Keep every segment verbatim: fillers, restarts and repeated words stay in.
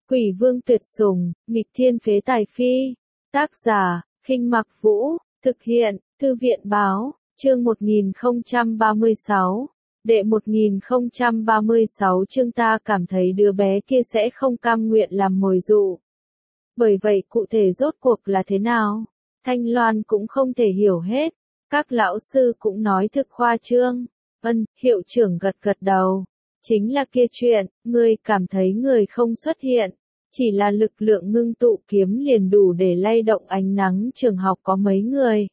Quỷ vương tuyệt sủng, nghịch thiên phế tài phi. Tác giả, Khinh Mặc Vũ, thực hiện, Thư viện báo, chương một nghìn không trăm ba mươi sáu. Đệ một nghìn không trăm ba mươi sáu chương ta cảm thấy đứa bé kia sẽ không cam nguyện làm mồi dụ. Bởi vậy cụ thể rốt cuộc là thế nào? Thanh Loan cũng không thể hiểu hết. Các lão sư cũng nói thực khoa trương. Ân, hiệu trưởng gật gật đầu. Chính là kia chuyện, ngươi cảm thấy người không xuất hiện. Chỉ là lực lượng ngưng tụ kiếm liền đủ để lay động ánh nắng trường học có mấy người.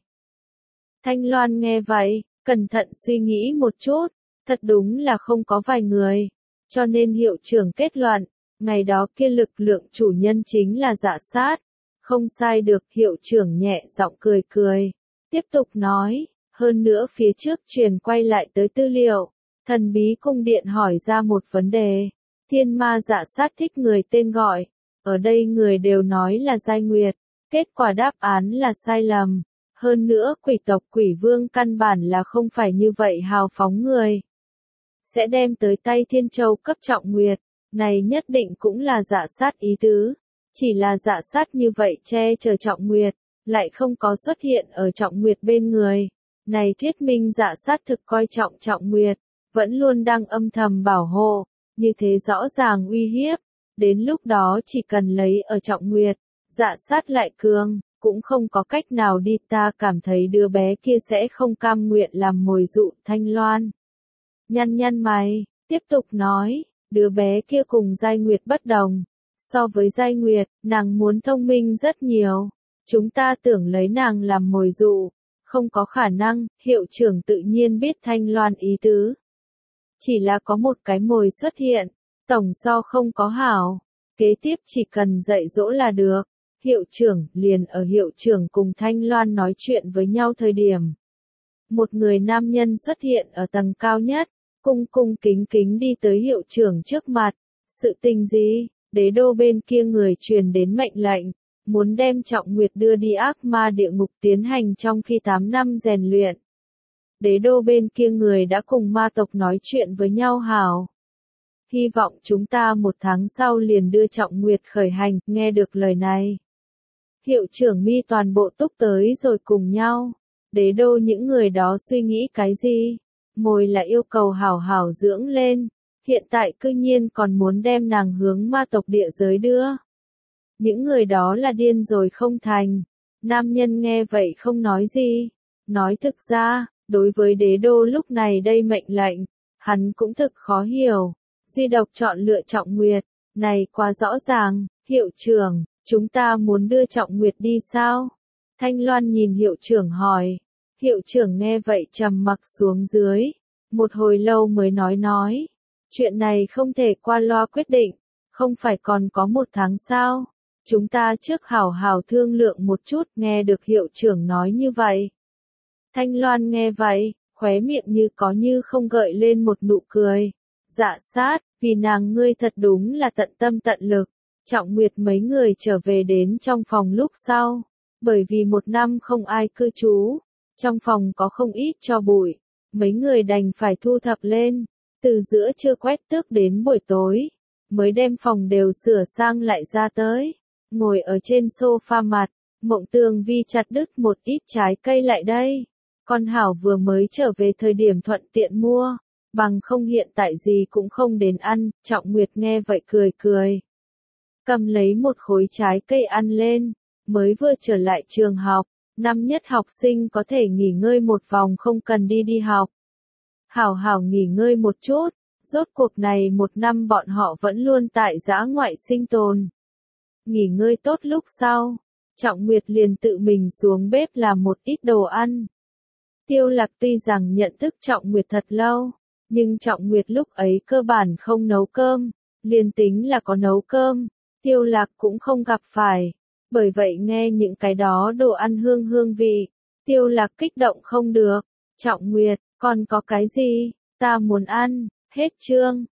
Thanh Loan nghe vậy, cẩn thận suy nghĩ một chút. Thật đúng là không có vài người. Cho nên hiệu trưởng kết luận, ngày đó kia lực lượng chủ nhân chính là Dạ Sát. Không sai được, hiệu trưởng nhẹ giọng cười cười. Tiếp tục nói, hơn nữa phía trước truyền quay lại tới tư liệu. Thần bí cung điện hỏi ra một vấn đề. Thiên ma Dạ Sát thích người tên gọi. Ở đây người đều nói là Giai Nguyệt. Kết quả đáp án là sai lầm. Hơn nữa quỷ tộc quỷ vương căn bản là không phải như vậy hào phóng người. Sẽ đem tới tay Thiên Châu cấp Trọng Nguyệt. Này nhất định cũng là Dạ Sát ý tứ. Chỉ là Dạ Sát như vậy che chở Trọng Nguyệt. Lại không có xuất hiện ở Trọng Nguyệt bên người. Này thuyết minh Dạ Sát thực coi trọng Trọng Nguyệt. Vẫn luôn đang âm thầm bảo hộ. Như thế rõ ràng uy hiếp. Đến lúc đó chỉ cần lấy ở Trọng Nguyệt. Dạ Sát lại cường. Cũng không có cách nào đi, ta cảm thấy đứa bé kia sẽ không cam nguyện làm mồi dụ. Thanh Loan nhăn nhăn mày, tiếp tục nói, đứa bé kia cùng Giai Nguyệt bất đồng. So với Giai Nguyệt, nàng muốn thông minh rất nhiều. Chúng ta tưởng lấy nàng làm mồi dụ. Không có khả năng, hiệu trưởng tự nhiên biết Thanh Loan ý tứ. Chỉ là có một cái mồi xuất hiện, tổng so không có hảo. Kế tiếp chỉ cần dạy dỗ là được. Hiệu trưởng, liền ở hiệu trưởng cùng Thanh Loan nói chuyện với nhau thời điểm. Một người nam nhân xuất hiện ở tầng cao nhất, cung cung kính kính đi tới hiệu trưởng trước mặt. Sự tình gì? Đế đô bên kia người truyền đến mệnh lệnh, muốn đem Trọng Nguyệt đưa đi ác ma địa ngục tiến hành trong khi tám năm rèn luyện. Đế đô bên kia người đã cùng ma tộc nói chuyện với nhau hảo. Hy vọng chúng ta một tháng sau liền đưa Trọng Nguyệt khởi hành, nghe được lời này. Hiệu trưởng mi toàn bộ túc tới rồi cùng nhau. Đế đô những người đó suy nghĩ cái gì? Mồi là yêu cầu hảo hảo dưỡng lên. Hiện tại cư nhiên còn muốn đem nàng hướng ma tộc địa giới đưa. Những người đó là điên rồi không thành. Nam nhân nghe vậy không nói gì. Nói thực ra, đối với đế đô lúc này đây mệnh lệnh, hắn cũng thực khó hiểu. Duy độc chọn lựa Trọng Nguyệt. Này quá rõ ràng, hiệu trưởng, chúng ta muốn đưa Trọng Nguyệt đi sao? Thanh Loan nhìn hiệu trưởng hỏi. Hiệu trưởng nghe vậy trầm mặc xuống dưới. Một hồi lâu mới nói nói. Chuyện này không thể qua loa quyết định. Không phải còn có một tháng sao? Chúng ta trước hảo hảo thương lượng một chút, nghe được hiệu trưởng nói như vậy. Thanh Loan nghe vậy, khóe miệng như có như không gợi lên một nụ cười. Dạ Sát, vì nàng ngươi thật đúng là tận tâm tận lực. Trọng Nguyệt mấy người trở về đến trong phòng lúc sau. Bởi vì một năm không ai cư trú. Trong phòng có không ít tro bụi. Mấy người đành phải thu thập lên. Từ giữa trưa quét tước đến buổi tối. Mới đem phòng đều sửa sang lại ra tới. Ngồi ở trên sofa mặt. Mộng Tường Vi chặt đứt một ít trái cây lại đây. Con Hảo vừa mới trở về thời điểm thuận tiện mua. Bằng không hiện tại gì cũng không đến ăn. Trọng Nguyệt nghe vậy cười cười. Cầm lấy một khối trái cây ăn lên. Mới vừa trở lại trường học. Năm nhất học sinh có thể nghỉ ngơi một vòng không cần đi đi học. Hảo hảo nghỉ ngơi một chút. Rốt cuộc này một năm bọn họ vẫn luôn tại dã ngoại sinh tồn. Nghỉ ngơi tốt lúc sau. Trọng Nguyệt liền tự mình xuống bếp làm một ít đồ ăn. Tiêu Lạc tuy rằng nhận thức Trọng Nguyệt thật lâu. Nhưng Trọng Nguyệt lúc ấy cơ bản không nấu cơm. Liền tính là có nấu cơm. Tiêu Lạc cũng không gặp phải. Bởi vậy nghe những cái đó đồ ăn hương hương vị. Tiêu Lạc kích động không được. Trọng Nguyệt, còn có cái gì? Ta muốn ăn. Hết chương.